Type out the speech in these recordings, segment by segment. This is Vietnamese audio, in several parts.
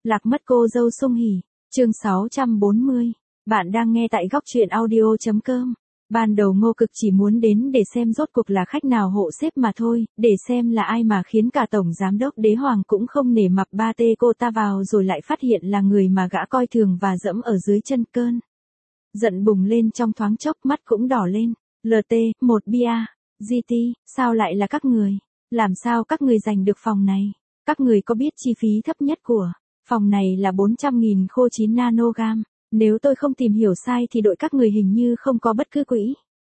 Lạc mất cô dâu Sung Hỉ, chương 640. Bạn đang nghe tại góc truyện audio.com. Ban đầu Ngô Cực chỉ muốn đến để xem rốt cuộc là khách nào hộ xếp mà thôi, để xem là ai mà khiến cả tổng giám đốc Đế Hoàng cũng không nể mặt ba tê cô ta vào, rồi lại phát hiện là người mà gã coi thường và dẫm ở dưới chân. Cơn giận bùng lên trong thoáng chốc, mắt cũng đỏ lên. LT, một bia, GT, sao lại là các người? Làm sao các người giành được phòng này? Các người có biết chi phí thấp nhất của phòng này là 400.000 khô 9 nanogam. Nếu tôi không tìm hiểu sai thì đội các người hình như không có bất cứ quỹ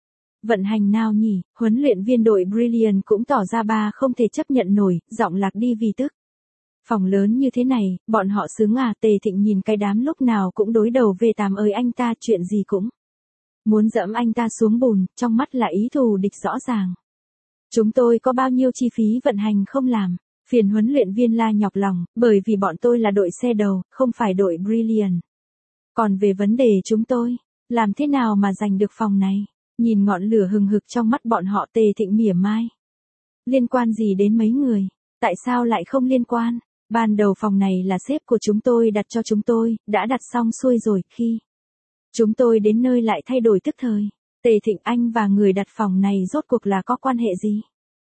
vận hành nào nhỉ? Huấn luyện viên đội Brilliant cũng tỏ ra ba không thể chấp nhận nổi, giọng lạc đi vì tức. Phòng lớn như thế này, bọn họ sướng à? Tề Thịnh nhìn cái đám lúc nào cũng đối đầu về tám ơi, anh ta chuyện gì cũng muốn dẫm anh ta xuống bùn, trong mắt là ý thù địch rõ ràng. Chúng tôi có bao nhiêu chi phí vận hành không làm? Phiền huấn luyện viên la nhọc lòng, bởi vì bọn tôi là đội xe đầu, không phải đội Brilliant. Còn về vấn đề chúng tôi, làm thế nào mà giành được phòng này? Nhìn ngọn lửa hừng hực trong mắt bọn họ, Tề Thịnh mỉa mai. Liên quan gì đến mấy người? Tại sao lại không liên quan? Ban đầu phòng này là sếp của chúng tôi đặt cho chúng tôi, đã đặt xong xuôi rồi, khi chúng tôi đến nơi lại thay đổi tức thời. Tề Thịnh, anh và người đặt phòng này rốt cuộc là có quan hệ gì?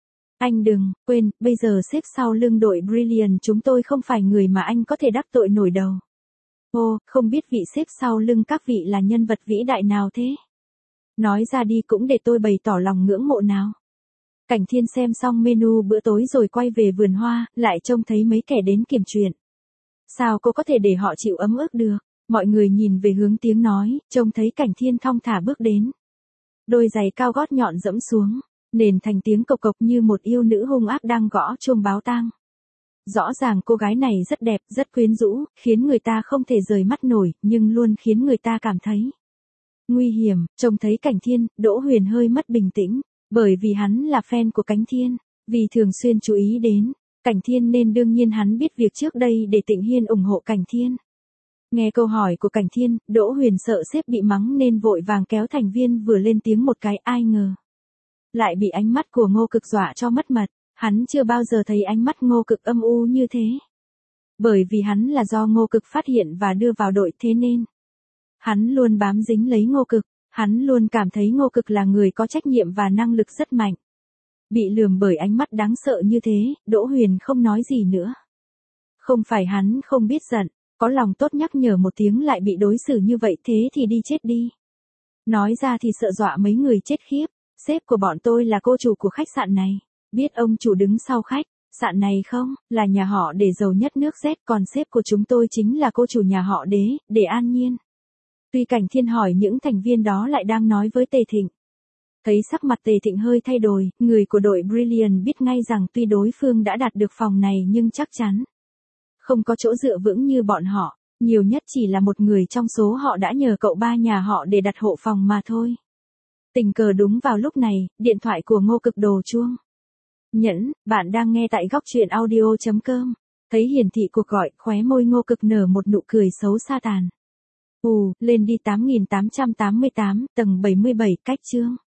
Anh đừng quên, bây giờ sếp sau lưng đội Brilliant chúng tôi không phải người mà anh có thể đắc tội nổi đâu. Ô, không biết vị sếp sau lưng các vị là nhân vật vĩ đại nào thế? Nói ra đi cũng để tôi bày tỏ lòng ngưỡng mộ nào. Cảnh Thiên xem xong menu bữa tối rồi quay về vườn hoa, lại trông thấy mấy kẻ đến kiểm chuyện. Sao cô có thể để họ chịu ấm ức được? Mọi người nhìn về hướng tiếng nói, trông thấy Cảnh Thiên thong thả bước đến. Đôi giày cao gót nhọn dẫm xuống, nền thành tiếng cộc cộc như một yêu nữ hung ác đang gõ chuông báo tang. Rõ ràng cô gái này rất đẹp, rất quyến rũ, khiến người ta không thể rời mắt nổi, nhưng luôn khiến người ta cảm thấy nguy hiểm. Trông thấy Cảnh Thiên, Đỗ Huyền hơi mất bình tĩnh, bởi vì hắn là fan của Cảnh Thiên, vì thường xuyên chú ý đến Cảnh Thiên nên đương nhiên hắn biết việc trước đây để Tịnh Hiên ủng hộ Cảnh Thiên. Nghe câu hỏi của Cảnh Thiên, Đỗ Huyền sợ sếp bị mắng nên vội vàng kéo thành viên vừa lên tiếng một cái, ai ngờ lại bị ánh mắt của Ngô Cực dọa cho mất mật. Hắn chưa bao giờ thấy ánh mắt Ngô Cực âm u như thế. Bởi vì hắn là do Ngô Cực phát hiện và đưa vào đội, thế nên hắn luôn bám dính lấy Ngô Cực. Hắn luôn cảm thấy Ngô Cực là người có trách nhiệm và năng lực rất mạnh. Bị lườm bởi ánh mắt đáng sợ như thế, Đỗ Huyền không nói gì nữa. Không phải hắn không biết giận, có lòng tốt nhắc nhở một tiếng lại bị đối xử như vậy, thế thì đi chết đi. Nói ra thì sợ dọa mấy người chết khiếp. Sếp của bọn tôi là cô chủ của khách sạn này. Biết ông chủ đứng sau khách sạn này không? Là nhà họ Để giàu nhất nước Z, còn sếp của chúng tôi chính là cô chủ nhà họ Đế, Để An Nhiên. Tuy Cảnh Thiên hỏi những thành viên đó lại đang nói với Tề Thịnh. Thấy sắc mặt Tề Thịnh hơi thay đổi, người của đội Brilliant biết ngay rằng tuy đối phương đã đạt được phòng này nhưng chắc chắn không có chỗ dựa vững như bọn họ, nhiều nhất chỉ là một người trong số họ đã nhờ cậu ba nhà họ để đặt hộ phòng mà thôi. Tình cờ đúng vào lúc này, điện thoại của Ngô Cực đổ chuông. Nhẫn, bạn đang nghe tại góc truyện audio.com. Thấy hiển thị cuộc gọi, khóe môi Ngô Cực nở một nụ cười xấu xa tàn. Lên đi 8888, tầng 77, cách chương.